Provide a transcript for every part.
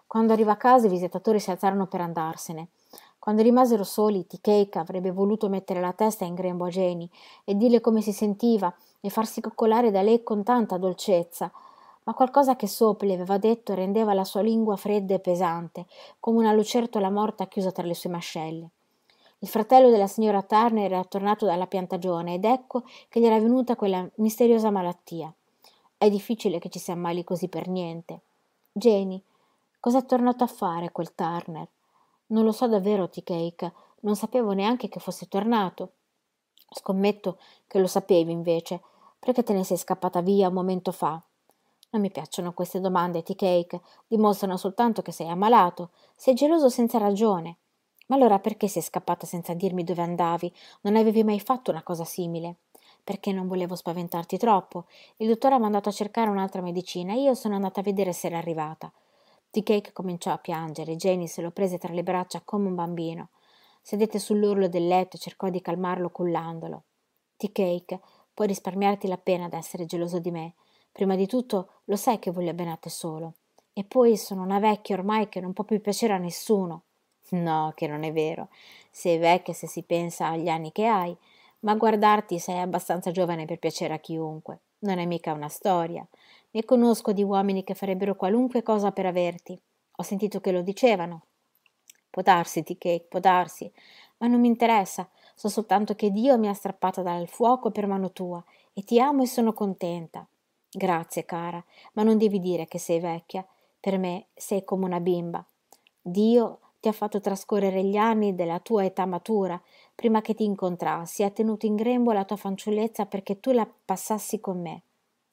Quando arrivò a casa i visitatori si alzarono per andarsene. Quando rimasero soli, Tea-Cake avrebbe voluto mettere la testa in grembo a Jenny e dirle come si sentiva e farsi coccolare da lei con tanta dolcezza, ma qualcosa che sopra le aveva detto rendeva la sua lingua fredda e pesante, come una lucertola morta chiusa tra le sue mascelle. Il fratello della signora Turner era tornato dalla piantagione ed ecco che gli era venuta quella misteriosa malattia. È difficile che ci si ammali così per niente. Jenny, cos'è tornato a fare quel Turner? Non lo so davvero, Tea-Cake, non sapevo neanche che fosse tornato. Scommetto che lo sapevi invece. Perché te ne sei scappata via un momento fa? Non mi piacciono queste domande, Tea-Cake. Dimostrano soltanto che sei ammalato. Sei geloso senza ragione. Ma allora perché sei scappata senza dirmi dove andavi? Non avevi mai fatto una cosa simile? Perché non volevo spaventarti troppo. Il dottore ha mandato a cercare un'altra medicina e io sono andata a vedere se era arrivata. Tea-Cake cominciò a piangere e Jenny se lo prese tra le braccia come un bambino. Sedette sull'orlo del letto e cercò di calmarlo cullandolo. Tea-Cake, puoi risparmiarti la pena d'essere geloso di me. Prima di tutto lo sai che voglio bene a te solo. E poi sono una vecchia ormai che non può più piacere a nessuno. No, che non è vero. Sei vecchia se si pensa agli anni che hai, ma a guardarti sei abbastanza giovane per piacere a chiunque. Non è mica una storia. Ne conosco di uomini che farebbero qualunque cosa per averti. Ho sentito che lo dicevano. Può darsi, Tea-Cake, può darsi, ma non mi interessa. So soltanto che Dio mi ha strappata dal fuoco per mano tua e ti amo e sono contenta. Grazie, cara, ma non devi dire che sei vecchia. Per me sei come una bimba. Dio ti ha fatto trascorrere gli anni della tua età matura, prima che ti incontrassi, ha tenuto in grembo la tua fanciullezza perché tu la passassi con me.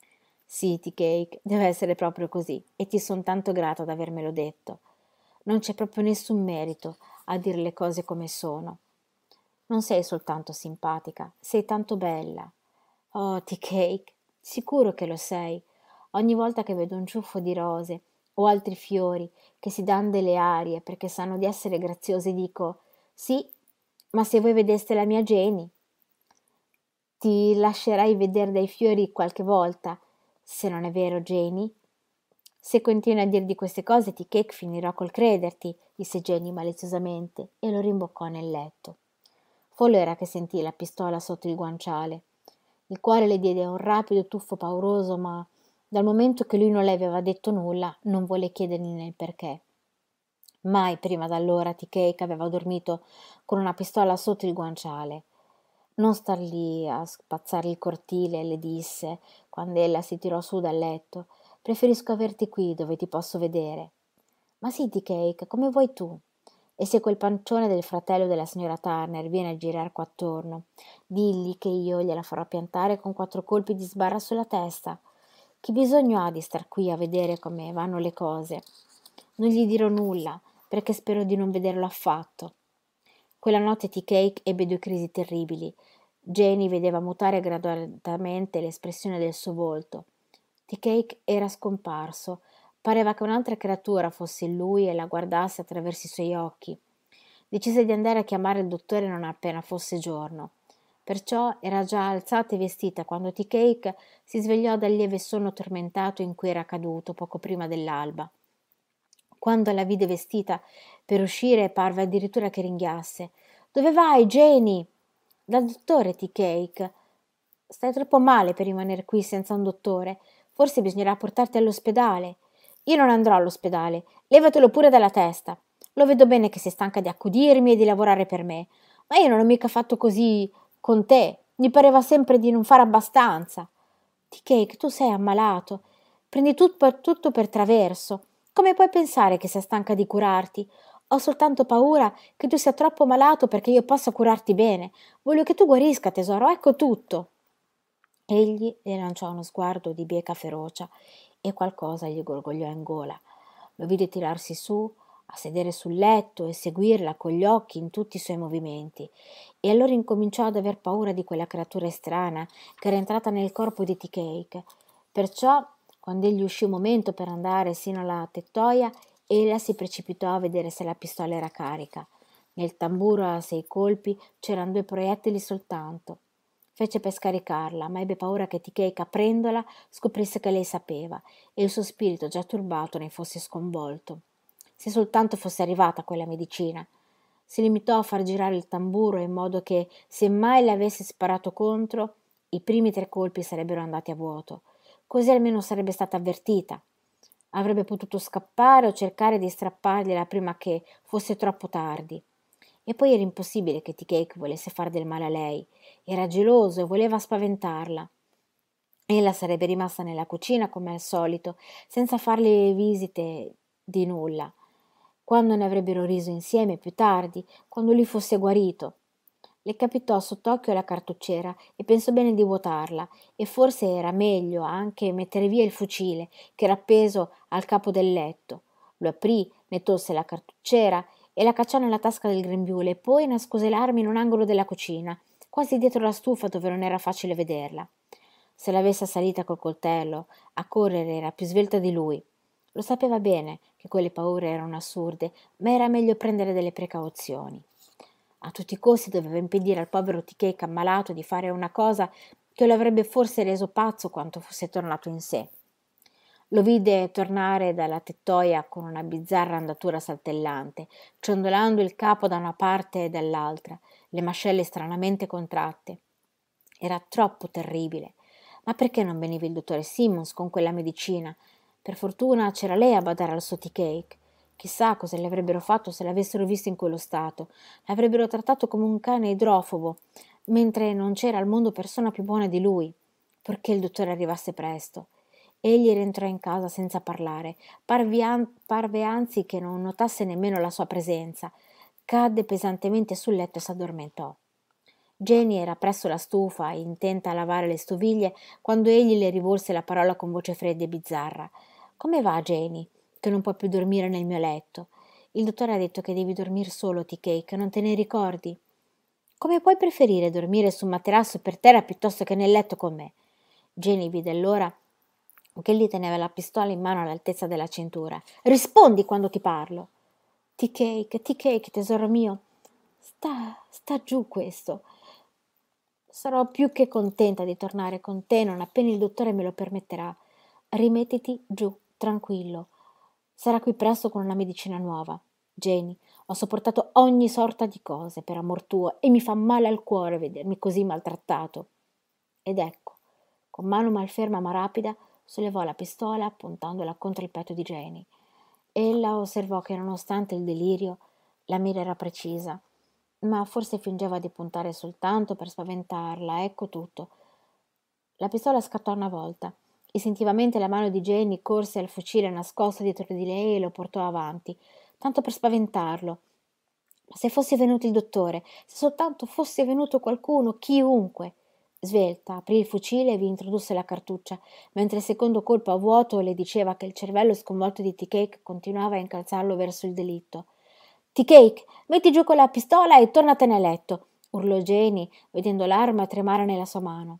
Sì, Tea-Cake, deve essere proprio così, e ti son tanto grata d'avermelo detto. Non c'è proprio nessun merito a dire le cose come sono. Non sei soltanto simpatica, sei tanto bella. Oh, Tea-Cake, sicuro che lo sei. Ogni volta che vedo un ciuffo di rose o altri fiori che si dan delle arie perché sanno di essere graziosi, dico sì, ma se voi vedeste la mia Jenny, ti lascerai vedere dai fiori qualche volta, se non è vero, Jenny? Se continui a dirdi queste cose, Tea-Cake finirò col crederti, disse Jenny maliziosamente e lo rimboccò nel letto. Fu allora che sentì la pistola sotto il guanciale. Il cuore le diede un rapido tuffo pauroso, ma dal momento che lui non le aveva detto nulla, non volle chiedergliene il perché. Mai prima d'allora Tea-Cake aveva dormito con una pistola sotto il guanciale. Non star lì a spazzare il cortile, le disse, quando ella si tirò su dal letto. Preferisco averti qui, dove ti posso vedere. Ma sì, Tea-Cake, come vuoi tu. E se quel pancione del fratello della signora Turner viene a girar qua attorno, digli che io gliela farò piantare con 4 colpi di sbarra sulla testa. Che bisogno ha di star qui a vedere come vanno le cose? Non gli dirò nulla, perché spero di non vederlo affatto. Quella notte Tea-Cake ebbe 2 crisi terribili. Jenny vedeva mutare gradualmente l'espressione del suo volto. Tea-Cake era scomparso. Pareva che un'altra creatura fosse in lui e la guardasse attraverso i suoi occhi. Decise di andare a chiamare il dottore non appena fosse giorno. Perciò era già alzata e vestita quando Tea-Cake si svegliò dal lieve sonno tormentato in cui era caduto poco prima dell'alba. Quando la vide vestita per uscire parve addirittura che ringhiasse. «Dove vai, Jenny?» «Dal dottore, Tea-Cake. Stai troppo male per rimanere qui senza un dottore. Forse bisognerà portarti all'ospedale». «Io non andrò all'ospedale. Levatelo pure dalla testa. Lo vedo bene che sei stanca di accudirmi e di lavorare per me. Ma io non ho mica fatto così con te. Mi pareva sempre di non fare abbastanza». «Tea-Cake, tu sei ammalato. Prendi tutto per traverso. Come puoi pensare che sia stanca di curarti? Ho soltanto paura che tu sia troppo malato perché io possa curarti bene. Voglio che tu guarisca, tesoro, ecco tutto». Egli le lanciò uno sguardo di bieca ferocia e qualcosa gli gorgogliò in gola. Lo vide tirarsi su, a sedere sul letto e seguirla con gli occhi in tutti i suoi movimenti. E allora incominciò ad aver paura di quella creatura strana che era entrata nel corpo di Tea-Cake. Perciò, quando egli uscì un momento per andare sino alla tettoia, ella si precipitò a vedere se la pistola era carica. Nel tamburo a 6 colpi c'eran 2 proiettili soltanto. Fece per scaricarla, ma ebbe paura che Tea-Cake, aprendola, scoprisse che lei sapeva e il suo spirito già turbato ne fosse sconvolto. se soltanto fosse arrivata quella medicina. Si limitò a far girare il tamburo in modo che, se mai le avesse sparato contro, i primi 3 colpi sarebbero andati a vuoto. Così almeno sarebbe stata avvertita. Avrebbe potuto scappare o cercare di strappargliela prima che fosse troppo tardi. E poi era impossibile che T-Cake volesse fare del male a lei. Era geloso e voleva spaventarla. Ella sarebbe rimasta nella cucina come al solito, senza farle visite di nulla, quando ne avrebbero riso insieme più tardi, quando lui fosse guarito. Le capitò sott'occhio la cartucciera e pensò bene di vuotarla, e forse era meglio anche mettere via il fucile, che era appeso al capo del letto. Lo aprì, ne tolse la cartucciera e la cacciò nella tasca del grembiule, e poi nascose l'arma in un angolo della cucina, quasi dietro la stufa dove non era facile vederla. Se l'avesse assalita col coltello, a correre era più svelta di lui. Lo sapeva bene che quelle paure erano assurde, ma era meglio prendere delle precauzioni. A tutti i costi doveva impedire al povero T-Cake ammalato di fare una cosa che lo avrebbe forse reso pazzo quando fosse tornato in sé. Lo vide tornare dalla tettoia con una bizzarra andatura saltellante, ciondolando il capo da una parte e dall'altra, le mascelle stranamente contratte. Era troppo terribile. Ma perché non veniva il dottore Simmons con quella medicina? Per fortuna c'era lei a badare al suo T-Cake. Chissà cosa le avrebbero fatto se l'avessero visto in quello stato. L'avrebbero trattato come un cane idrofobo, mentre non c'era al mondo persona più buona di lui. Perché il dottore arrivasse presto. Egli rientrò in casa senza parlare. Parve anzi che non notasse nemmeno la sua presenza. Cadde pesantemente sul letto e s'addormentò. Jenny era presso la stufa, intenta a lavare le stoviglie, quando egli le rivolse la parola con voce fredda e bizzarra. «Come va, Jenny? Che non puoi più dormire nel mio letto? Il dottore ha detto che devi dormire solo, T-Cake, non te ne ricordi? Come puoi preferire dormire su un materasso per terra piuttosto che nel letto con me?» Jenny vide allora che egli teneva la pistola in mano all'altezza della cintura. «Rispondi quando ti parlo!» T-Cake, tesoro mio, sta giù questo. Sarò più che contenta di tornare con te non appena il dottore me lo permetterà. Rimettiti giù, tranquillo. Sarà qui presto con una medicina nuova. Jenny, ho sopportato ogni sorta di cose per amor tuo e mi fa male al cuore vedermi così maltrattato. Ed ecco, con mano malferma ma rapida, sollevò la pistola puntandola contro il petto di Jenny. Ella osservò che nonostante il delirio, la mira era precisa, ma forse fingeva di puntare soltanto per spaventarla, ecco tutto. La pistola scattò una volta. Istintivamente la mano di Jenny corse al fucile nascosto dietro di lei e lo portò avanti, tanto per spaventarlo. Ma se fosse venuto il dottore, se soltanto fosse venuto qualcuno, chiunque! Svelta, aprì il fucile e vi introdusse la cartuccia, mentre il secondo colpo a vuoto le diceva che il cervello sconvolto di T-Cake continuava a incalzarlo verso il delitto. T-Cake, metti giù quella pistola e tornatene a letto, urlò Jenny, vedendo l'arma tremare nella sua mano.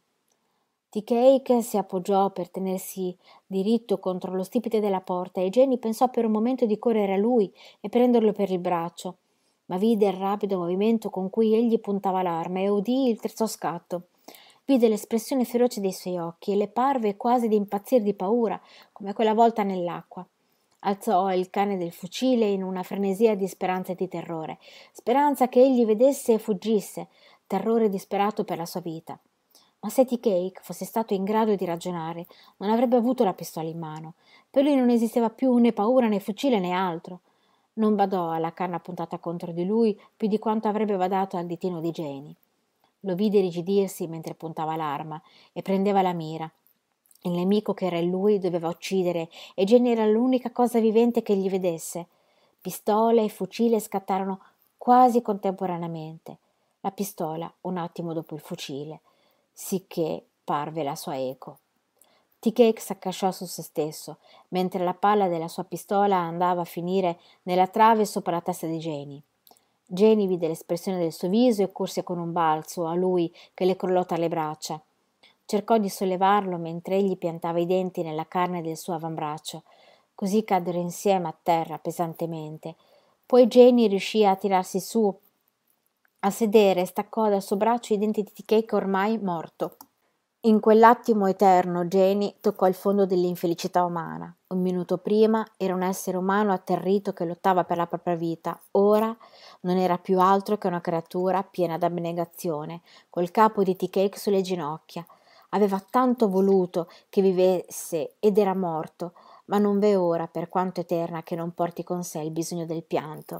T-Cake si appoggiò per tenersi diritto contro lo stipite della porta e Jenny pensò per un momento di correre a lui e prenderlo per il braccio, ma vide il rapido movimento con cui egli puntava l'arma e udì il terzo scatto. Vide l'espressione feroce dei suoi occhi e le parve quasi di impazzire di paura, come quella volta nell'acqua. Alzò il cane del fucile in una frenesia di speranza e di terrore, speranza che egli vedesse e fuggisse, terrore disperato per la sua vita. Ma se T-Cake fosse stato in grado di ragionare, non avrebbe avuto la pistola in mano. Per lui non esisteva più né paura né fucile né altro. Non badò alla canna puntata contro di lui più di quanto avrebbe badato al ditino di Jenny. Lo vide rigidirsi mentre puntava l'arma e prendeva la mira. Il nemico che era in lui doveva uccidere e Jenny era l'unica cosa vivente che gli vedesse. Pistola e fucile scattarono quasi contemporaneamente. La pistola un attimo dopo il fucile, sicché parve la sua eco. T-Cake s'accasciò su se stesso, mentre la palla della sua pistola andava a finire nella trave sopra la testa di Jenny. Jenny vide l'espressione del suo viso e corse con un balzo a lui che le crollò tra le braccia. Cercò di sollevarlo mentre egli piantava i denti nella carne del suo avambraccio. Così caddero insieme a terra pesantemente. Poi Jenny riuscì a tirarsi su, a sedere e staccò dal suo braccio i denti di T-Cake ormai morto. In quell'attimo eterno Janie toccò il fondo dell'infelicità umana. Un minuto prima era un essere umano atterrito che lottava per la propria vita, ora non era più altro che una creatura piena d'abnegazione, col capo di tea cake sulle ginocchia. Aveva tanto voluto che vivesse ed era morto, ma non v'è ora, per quanto eterna, che non porti con sé il bisogno del pianto.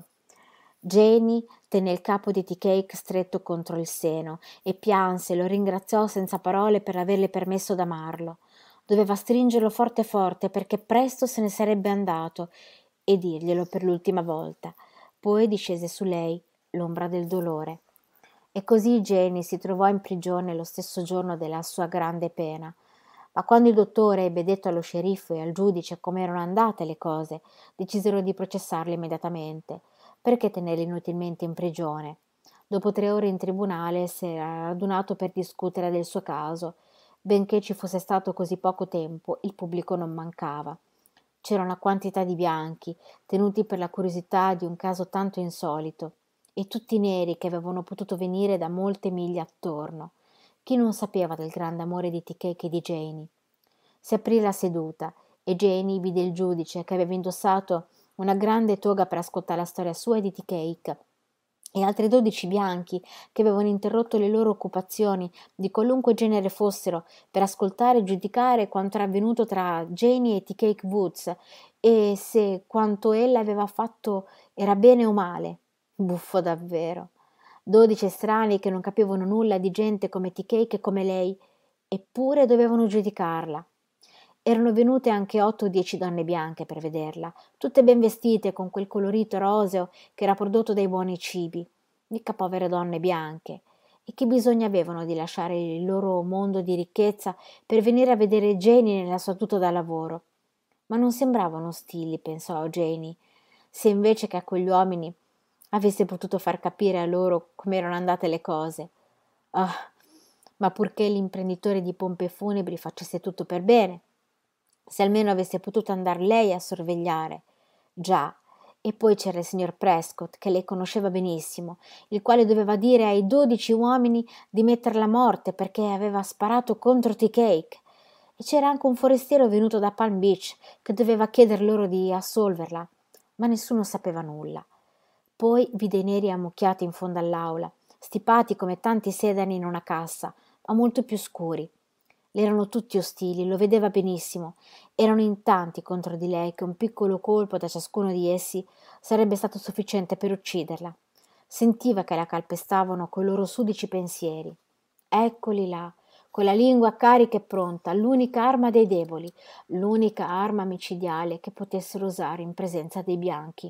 Janie tenne il capo di tea cake stretto contro il seno e pianse, lo ringraziò senza parole per averle permesso d'amarlo. Doveva stringerlo forte forte perché presto se ne sarebbe andato e dirglielo per l'ultima volta. Poi discese su lei l'ombra del dolore. E così Janie si trovò in prigione lo stesso giorno della sua grande pena. Ma quando il dottore ebbe detto allo sceriffo e al giudice come erano andate le cose, decisero di processarla immediatamente. Perché tenerla inutilmente in prigione? Dopo 3 ore in tribunale si era radunato per discutere del suo caso. Benché ci fosse stato così poco tempo, il pubblico non mancava. C'era una quantità di bianchi, tenuti per la curiosità di un caso tanto insolito, e tutti neri che avevano potuto venire da molte miglia attorno. Chi non sapeva del grande amore di Tea-Cake e di Janie? Si aprì la seduta e Janie vide il giudice che aveva indossato una grande toga per ascoltare la storia sua e di Tea-Cake e altri 12 bianchi che avevano interrotto le loro occupazioni di qualunque genere fossero per ascoltare e giudicare quanto era avvenuto tra Janie e Tea-Cake Woods e se quanto ella aveva fatto era bene o male. Buffo davvero. 12 estranei che non capivano nulla di gente come Tea-Cake e come lei, eppure dovevano giudicarla. Erano venute anche 8 o 10 donne bianche per vederla, tutte ben vestite con quel colorito roseo che era prodotto dai buoni cibi. Mica povere donne bianche. E che bisogno avevano di lasciare il loro mondo di ricchezza per venire a vedere Janie nella sua tuta da lavoro? Ma non sembravano ostili, pensò Janie, se invece che a quegli uomini avesse potuto far capire a loro come erano andate le cose. Ah, ma purché l'imprenditore di pompe funebri facesse tutto per bene, se almeno avesse potuto andar lei a sorvegliare. Già, e poi c'era il signor Prescott, che lei conosceva benissimo, il quale doveva dire ai 12 uomini di metterla a morte perché aveva sparato contro Tea-Cake. E c'era anche un forestiero venuto da Palm Beach che doveva chieder loro di assolverla, ma nessuno sapeva nulla. Poi vide i neri ammucchiati in fondo all'aula, stipati come tanti sedani in una cassa, ma molto più scuri. Le erano tutti ostili, lo vedeva benissimo. Erano in tanti contro di lei che un piccolo colpo da ciascuno di essi sarebbe stato sufficiente per ucciderla. Sentiva che la calpestavano coi loro sudici pensieri. Eccoli là, con la lingua carica e pronta, l'unica arma dei deboli, l'unica arma micidiale che potessero usare in presenza dei bianchi.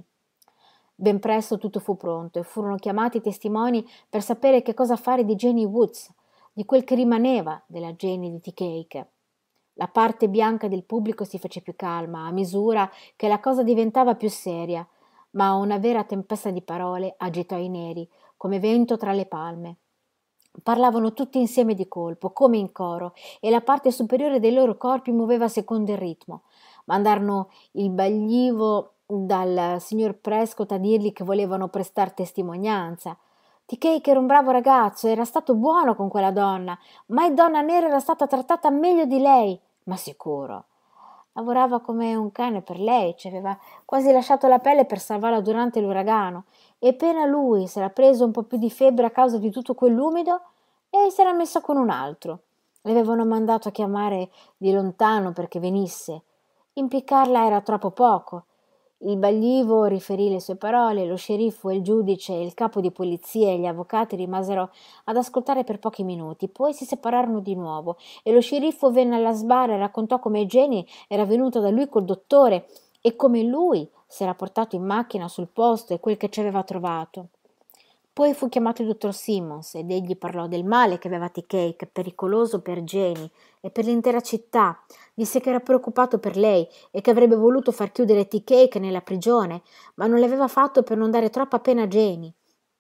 Ben presto tutto fu pronto e furono chiamati i testimoni per sapere che cosa fare di Janie Woods, di quel che rimaneva della Janie di Tea-Cake. La parte bianca del pubblico si fece più calma a misura che la cosa diventava più seria, ma una vera tempesta di parole agitò i neri, come vento tra le palme. Parlavano tutti insieme di colpo, come in coro, e la parte superiore dei loro corpi muoveva secondo il ritmo. Mandarono il baglivo dal signor Prescott a dirgli che volevano prestar testimonianza. Tea-Cake era un bravo ragazzo, era stato buono con quella donna, mai donna nera era stata trattata meglio di lei, ma sicuro. Lavorava come un cane per lei, ci aveva quasi lasciato la pelle per salvarla durante l'uragano, e appena lui s'era preso un po' più di febbre a causa di tutto quell'umido, e s'era messo con un altro. Le avevano mandato a chiamare di lontano perché venisse. Impiccarla era troppo poco. Il baglivo riferì le sue parole, lo sceriffo, il giudice, il capo di polizia e gli avvocati rimasero ad ascoltare per pochi minuti, poi si separarono di nuovo e lo sceriffo venne alla sbarra e raccontò come Jenny era venuta da lui col dottore e come lui s'era portato in macchina sul posto e quel che ci aveva trovato. Poi fu chiamato il dottor Simmons ed egli parlò del male che aveva Tea-Cake, pericoloso per Jenny e per l'intera città. Disse che era preoccupato per lei e che avrebbe voluto far chiudere Tea-Cake nella prigione, ma non l'aveva fatto per non dare troppa pena a Jenny.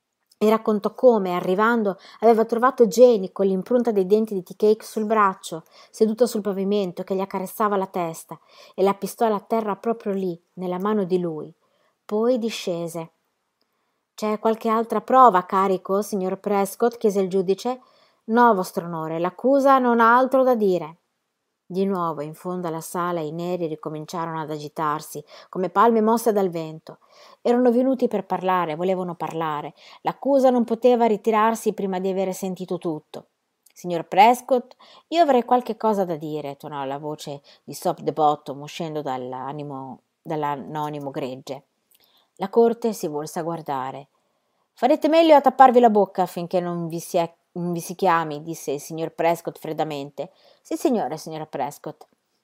E raccontò come, arrivando, aveva trovato Jenny con l'impronta dei denti di Tea-Cake sul braccio, seduta sul pavimento, che gli accarezzava la testa, e la pistola a terra proprio lì, nella mano di lui. Poi discese. «C'è qualche altra prova a carico, signor Prescott?» chiese il giudice. No, vostro onore, l'accusa non ha altro da dire. Di nuovo, in fondo alla sala, i neri ricominciarono ad agitarsi, come palme mosse dal vento. Erano venuti per parlare, volevano parlare. L'accusa non poteva ritirarsi prima di avere sentito tutto. Signor Prescott, io avrei qualche cosa da dire, tonò la voce di Sop the Bottom uscendo dall'anonimo gregge. La corte si volse a guardare. Farete meglio a tapparvi la bocca finché non vi si chiami, disse il signor Prescott freddamente. Sì, signore, signora Prescott.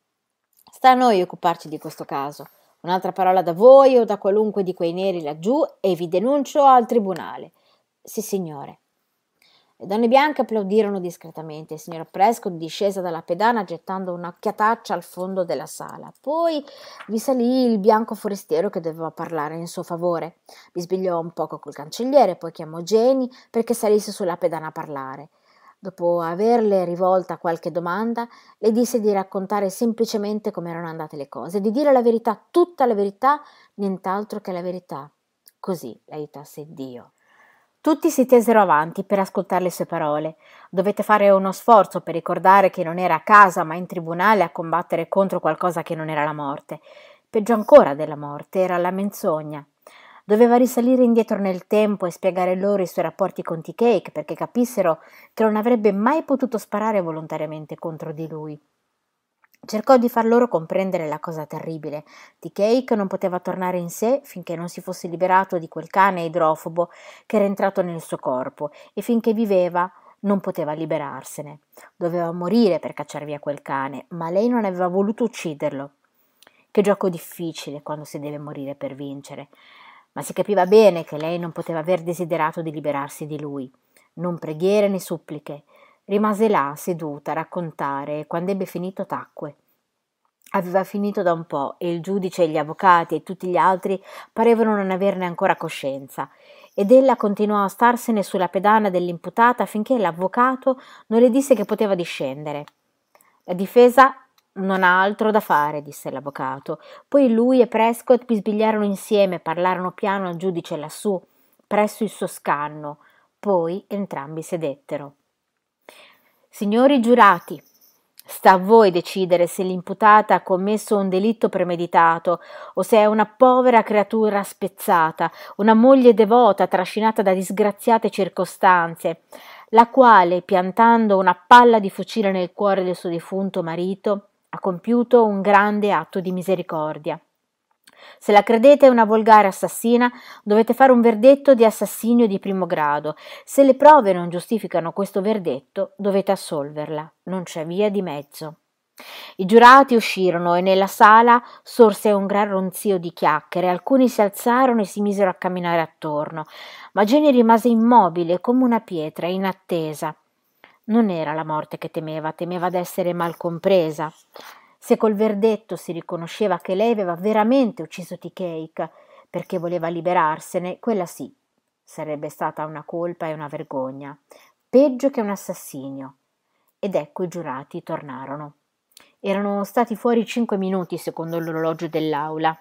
Sta a noi occuparci di questo caso. Un'altra parola da voi o da qualunque di quei neri laggiù e vi denuncio al tribunale. Sì, signore. Le donne bianche applaudirono discretamente. Il signor Prescott discese dalla pedana gettando un'occhiataccia al fondo della sala. Poi vi salì il bianco forestiero che doveva parlare in suo favore. Bisbigliò un poco col cancelliere, poi chiamò Jenny perché salisse sulla pedana a parlare. Dopo averle rivolta qualche domanda, le disse di raccontare semplicemente come erano andate le cose, di dire la verità, tutta la verità, nient'altro che la verità. Così l'aiutasse Dio. Tutti si tesero avanti per ascoltare le sue parole. Dovette fare uno sforzo per ricordare che non era a casa ma in tribunale a combattere contro qualcosa che non era la morte. Peggio ancora della morte era la menzogna. Doveva risalire indietro nel tempo e spiegare loro i suoi rapporti con T-Cake perché capissero che non avrebbe mai potuto sparare volontariamente contro di lui. Cercò di far loro comprendere la cosa terribile. T-Cake non poteva tornare in sé finché non si fosse liberato di quel cane idrofobo che era entrato nel suo corpo e finché viveva non poteva liberarsene. Doveva morire per cacciar via quel cane, ma lei non aveva voluto ucciderlo. Che gioco difficile quando si deve morire per vincere. Ma si capiva bene che lei non poteva aver desiderato di liberarsi di lui. Non preghiere né suppliche. Rimase là, seduta, a raccontare e quando ebbe finito tacque. Aveva finito da un po' e il giudice e gli avvocati e tutti gli altri parevano non averne ancora coscienza ed ella continuò a starsene sulla pedana dell'imputata finché l'avvocato non le disse che poteva discendere. La difesa non ha altro da fare, disse l'avvocato. Poi lui e Prescott bisbigliarono insieme, parlarono piano al giudice lassù, presso il suo scanno. Poi entrambi sedettero. Signori giurati, sta a voi decidere se l'imputata ha commesso un delitto premeditato o se è una povera creatura spezzata, una moglie devota trascinata da disgraziate circostanze, la quale, piantando una palla di fucile nel cuore del suo defunto marito, ha compiuto un grande atto di misericordia. Se la credete una volgare assassina, dovete fare un verdetto di assassinio di primo grado. Se le prove non giustificano questo verdetto, dovete assolverla. Non c'è via di mezzo. I giurati uscirono e nella sala sorse un gran ronzio di chiacchiere. Alcuni si alzarono e si misero a camminare attorno, ma Jenny rimase immobile come una pietra, in attesa. Non era la morte che temeva d'essere mal compresa. Se col verdetto si riconosceva che lei aveva veramente ucciso T-Cake perché voleva liberarsene, quella sì, sarebbe stata una colpa e una vergogna, peggio che un assassinio. Ed ecco i giurati tornarono. Erano stati fuori 5 minuti secondo l'orologio dell'aula.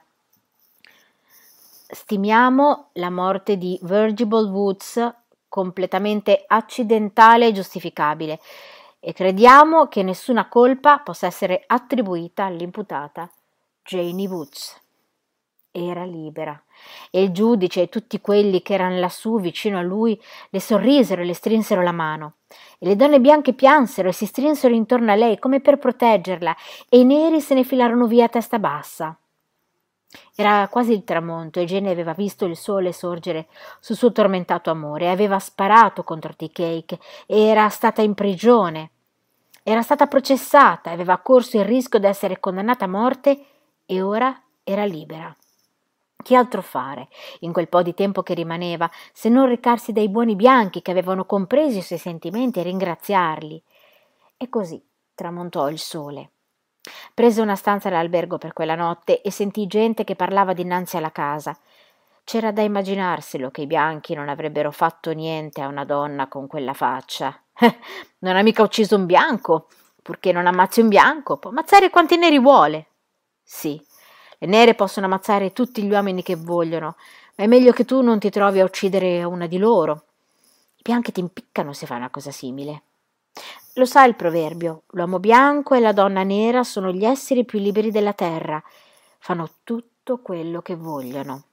Stimiamo la morte di Virgil Woods completamente accidentale e giustificabile e crediamo che nessuna colpa possa essere attribuita all'imputata Janie Woods. Era libera e il giudice e tutti quelli che erano lassù vicino a lui le sorrisero e le strinsero la mano e le donne bianche piansero e si strinsero intorno a lei come per proteggerla e i neri se ne filarono via a testa bassa. Era quasi il tramonto e Jenny aveva visto il sole sorgere sul suo tormentato amore, aveva sparato contro T-Cake e era stata in prigione. Era stata processata, aveva corso il rischio di essere condannata a morte e ora era libera. Che altro fare in quel po' di tempo che rimaneva se non recarsi dai buoni bianchi che avevano compreso i suoi sentimenti e ringraziarli? E così tramontò il sole. Prese una stanza all'albergo per quella notte e sentì gente che parlava dinanzi alla casa. C'era da immaginarselo che i bianchi non avrebbero fatto niente a una donna con quella faccia. Non ha mica ucciso un bianco, purché non ammazzi un bianco, può ammazzare quanti neri vuole. Sì, le nere possono ammazzare tutti gli uomini che vogliono, ma è meglio che tu non ti trovi a uccidere una di loro. I bianchi ti impiccano se fai una cosa simile. Lo sa il proverbio, l'uomo bianco e la donna nera sono gli esseri più liberi della terra, fanno tutto quello che vogliono.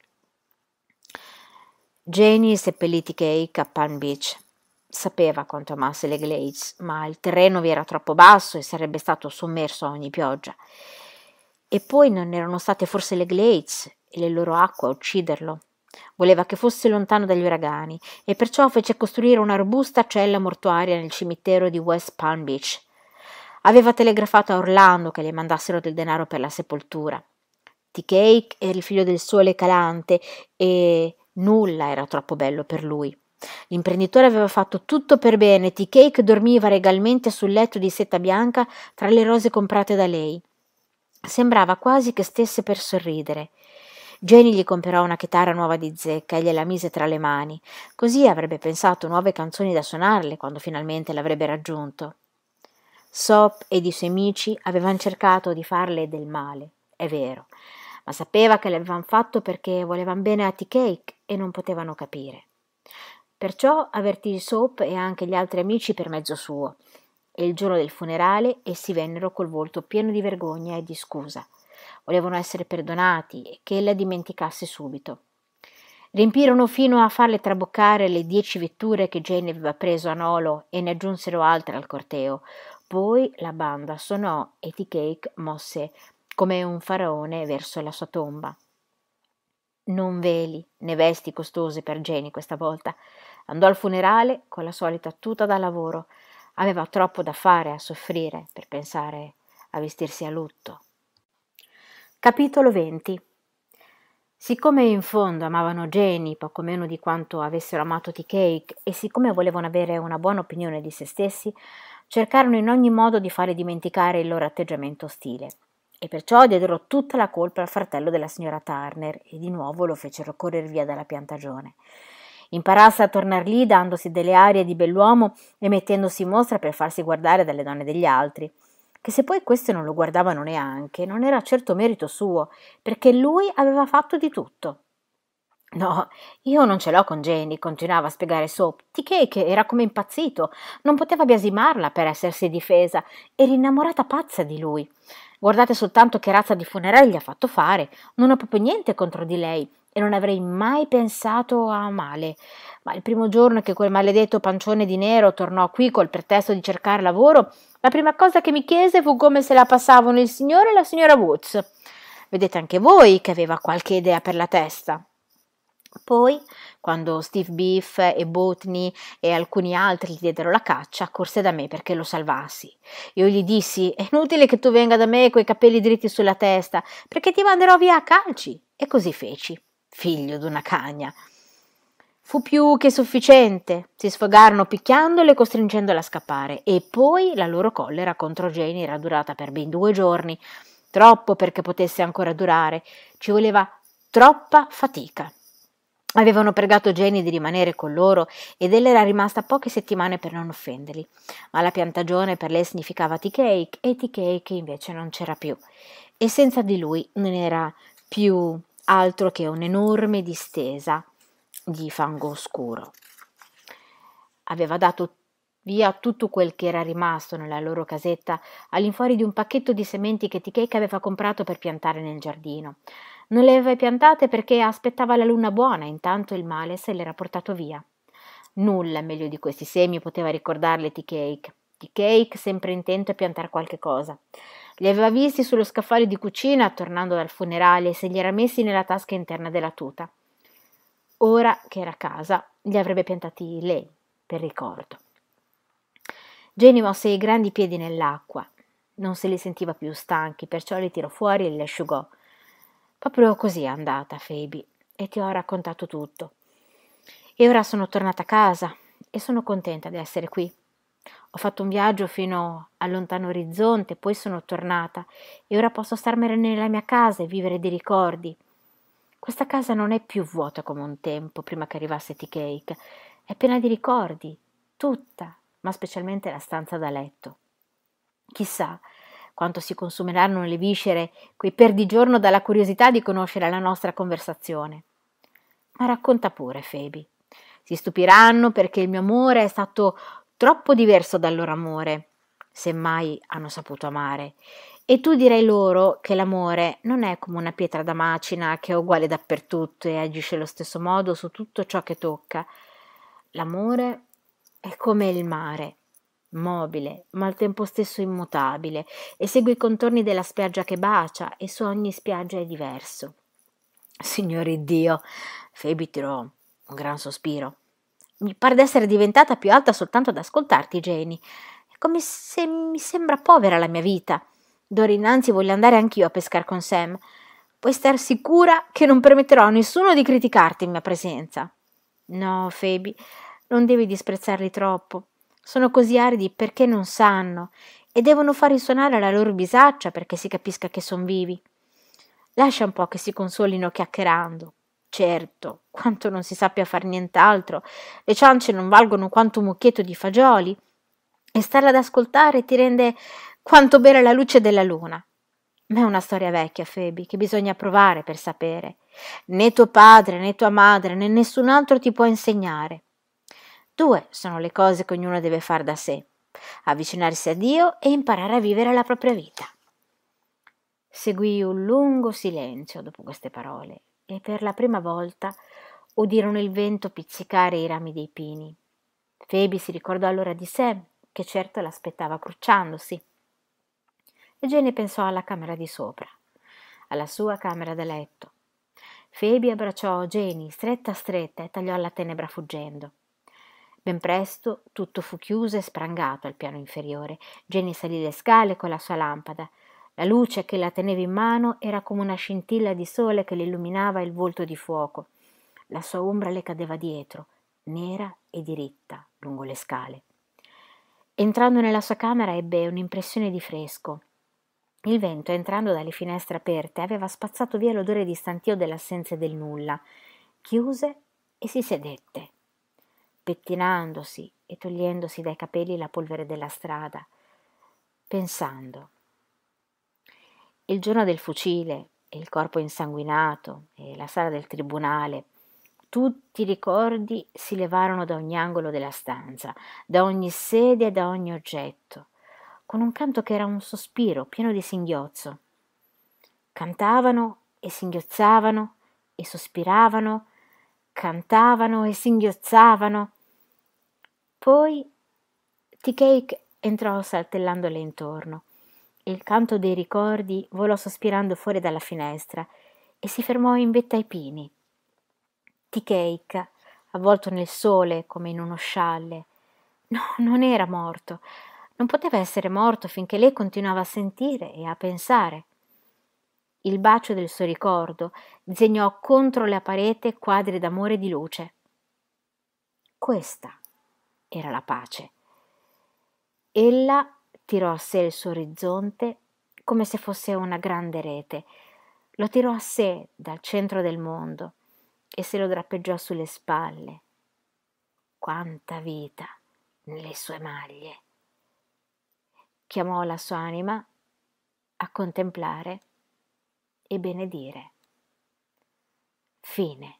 Janie seppellì Cake a Palm Beach. Sapeva quanto amasse le Glades, ma il terreno vi era troppo basso e sarebbe stato sommerso a ogni pioggia. E poi non erano state forse le Glades e le loro acque a ucciderlo. Voleva che fosse lontano dagli uragani e perciò fece costruire una robusta cella mortuaria nel cimitero di West Palm Beach. Aveva telegrafato a Orlando che le mandassero del denaro per la sepoltura. T-Cake era il figlio del sole calante e nulla era troppo bello per lui. L'imprenditore aveva fatto tutto per bene, T-Cake dormiva regalmente sul letto di seta bianca tra le rose comprate da lei. Sembrava quasi che stesse per sorridere. Jenny gli comperò una chitarra nuova di zecca e gliela mise tra le mani, così avrebbe pensato nuove canzoni da suonarle quando finalmente l'avrebbe raggiunto. Soap ed i suoi amici avevano cercato di farle del male, è vero, ma sapeva che l'avevano fatto perché volevano bene a T-Cake e non potevano capire. Perciò avvertì Soap e anche gli altri amici per mezzo suo, e il giorno del funerale essi vennero col volto pieno di vergogna e di scusa. Volevano essere perdonati e che ella dimenticasse subito. Riempirono fino a farle traboccare le 10 vetture che Jane aveva preso a Nolo e ne aggiunsero altre al corteo. Poi la banda suonò e T-Cake mosse come un faraone verso la sua tomba. Non veli né vesti costose per Jenny questa volta. Andò al funerale con la solita tuta da lavoro. Aveva troppo da fare a soffrire per pensare a vestirsi a lutto. Capitolo 20. Siccome in fondo amavano Jenny poco meno di quanto avessero amato T-Cake e siccome volevano avere una buona opinione di se stessi, cercarono in ogni modo di fare dimenticare il loro atteggiamento ostile. E perciò diedero tutta la colpa al fratello della signora Turner e di nuovo lo fecero correre via dalla piantagione. Imparasse a tornar lì dandosi delle arie di bell'uomo e mettendosi in mostra per farsi guardare dalle donne degli altri, che se poi queste non lo guardavano neanche, non era certo merito suo, perché lui aveva fatto di tutto. No, io non ce l'ho con Jenny, continuava a spiegare Soap. T-Cake era come impazzito, non poteva biasimarla per essersi difesa, era innamorata pazza di lui. Guardate soltanto che razza di funerale gli ha fatto fare, non ho proprio niente contro di lei e non avrei mai pensato a male. Ma il primo giorno che quel maledetto pancione di nero tornò qui col pretesto di cercare lavoro, la prima cosa che mi chiese fu come se la passavano il signore e la signora Woods. Vedete anche voi che aveva qualche idea per la testa. Poi, quando Steve Beef e Botany e alcuni altri gli diedero la caccia, corse da me perché lo salvassi. Io gli dissi: è inutile che tu venga da me coi capelli dritti sulla testa, perché ti manderò via a calci. E così feci, figlio d'una cagna. Fu più che sufficiente. Si sfogarono picchiandolo e costringendola a scappare, e poi la loro collera contro Jane era durata per ben 2 giorni, troppo perché potesse ancora durare. Ci voleva troppa fatica. Avevano pregato Jenny di rimanere con loro ed ella era rimasta poche settimane per non offenderli, ma la piantagione per lei significava T-Cake e T-Cake invece non c'era più, e senza di lui non era più altro che un'enorme distesa di fango oscuro. Aveva dato via tutto quel che era rimasto nella loro casetta all'infuori di un pacchetto di sementi che T-Cake aveva comprato per piantare nel giardino. Non le aveva piantate perché aspettava la luna buona, intanto il male se l'era portato via. Nulla meglio di questi semi poteva ricordarle T-Cake. T-Cake sempre intento a piantare qualche cosa. Li aveva visti sullo scaffale di cucina tornando dal funerale e se li era messi nella tasca interna della tuta. Ora che era a casa, li avrebbe piantati lei, per ricordo. Jenny mosse i grandi piedi nell'acqua. Non se li sentiva più stanchi, perciò li tirò fuori e li asciugò. Proprio così è andata, Phoebe, e ti ho raccontato tutto. E ora sono tornata a casa e sono contenta di essere qui. Ho fatto un viaggio fino al lontano orizzonte, poi sono tornata e ora posso starmene nella mia casa e vivere dei ricordi. Questa casa non è più vuota come un tempo, prima che arrivasse T-Cake. È piena di ricordi, tutta, ma specialmente la stanza da letto. Chissà quanto si consumeranno le viscere quei perdigiorno dalla curiosità di conoscere la nostra conversazione. Ma racconta pure, Phoebe. Si stupiranno perché il mio amore è stato troppo diverso dal loro amore, se mai hanno saputo amare. E tu dirai loro che l'amore non è come una pietra da macina che è uguale dappertutto e agisce allo stesso modo su tutto ciò che tocca. L'amore è come il mare, mobile, ma al tempo stesso immutabile, e segue i contorni della spiaggia che bacia, e su ogni spiaggia è diverso. Signore Dio, Phoebe tirò un gran sospiro. Mi pare d'essere diventata più alta soltanto ad ascoltarti, Janie. È come se mi sembra povera la mia vita. D'ora innanzi voglio andare anch'io a pescar con Sam. Puoi star sicura che non permetterò a nessuno di criticarti in mia presenza. No, Phoebe, non devi disprezzarli troppo. Sono così aridi perché non sanno e devono far risuonare la loro bisaccia perché si capisca che son vivi. Lascia un po' che si consolino chiacchierando. Certo, quanto non si sappia far nient'altro, le ciance non valgono quanto un mucchietto di fagioli, e stare ad ascoltare ti rende quanto bere la luce della luna. Ma è una storia vecchia, Phoebe, che bisogna provare per sapere. Né tuo padre, né tua madre, né nessun altro ti può insegnare. Due sono le cose che ognuno deve fare da sé: avvicinarsi a Dio e imparare a vivere la propria vita. Seguì un lungo silenzio dopo queste parole e per la prima volta udirono il vento pizzicare i rami dei pini. Phoebe si ricordò allora di Sam, che certo l'aspettava crucciandosi. E Jenny pensò alla camera di sopra, alla sua camera da letto. Phoebe abbracciò Jenny stretta stretta e tagliò la tenebra fuggendo. Ben presto tutto fu chiuso e sprangato al piano inferiore. Jenny salì le scale con la sua lampada. La luce che la teneva in mano era come una scintilla di sole che le illuminava il volto di fuoco. La sua ombra le cadeva dietro, nera e diritta, lungo le scale. Entrando nella sua camera ebbe un'impressione di fresco. Il vento, entrando dalle finestre aperte, aveva spazzato via l'odore di stantio dell'assenza e del nulla. Chiuse e si sedette, pettinandosi e togliendosi dai capelli la polvere della strada, pensando. Il giorno del fucile, e il corpo insanguinato, e la sala del tribunale, tutti i ricordi si levarono da ogni angolo della stanza, da ogni sedia e da ogni oggetto, con un canto che era un sospiro pieno di singhiozzo. Cantavano e singhiozzavano e sospiravano, cantavano e singhiozzavano. Poi Tea-Cake entrò saltellandole intorno. Il canto dei ricordi volò sospirando fuori dalla finestra e si fermò in vetta ai pini. Tea-Cake, avvolto nel sole come in uno scialle. No, non era morto. Non poteva essere morto finché lei continuava a sentire e a pensare. Il bacio del suo ricordo disegnò contro la parete quadri d'amore e di luce. Questa era la pace. Ella tirò a sé il suo orizzonte come se fosse una grande rete. Lo tirò a sé dal centro del mondo e se lo drappeggiò sulle spalle. Quanta vita nelle sue maglie! Chiamò la sua anima a contemplare e benedire. Fine.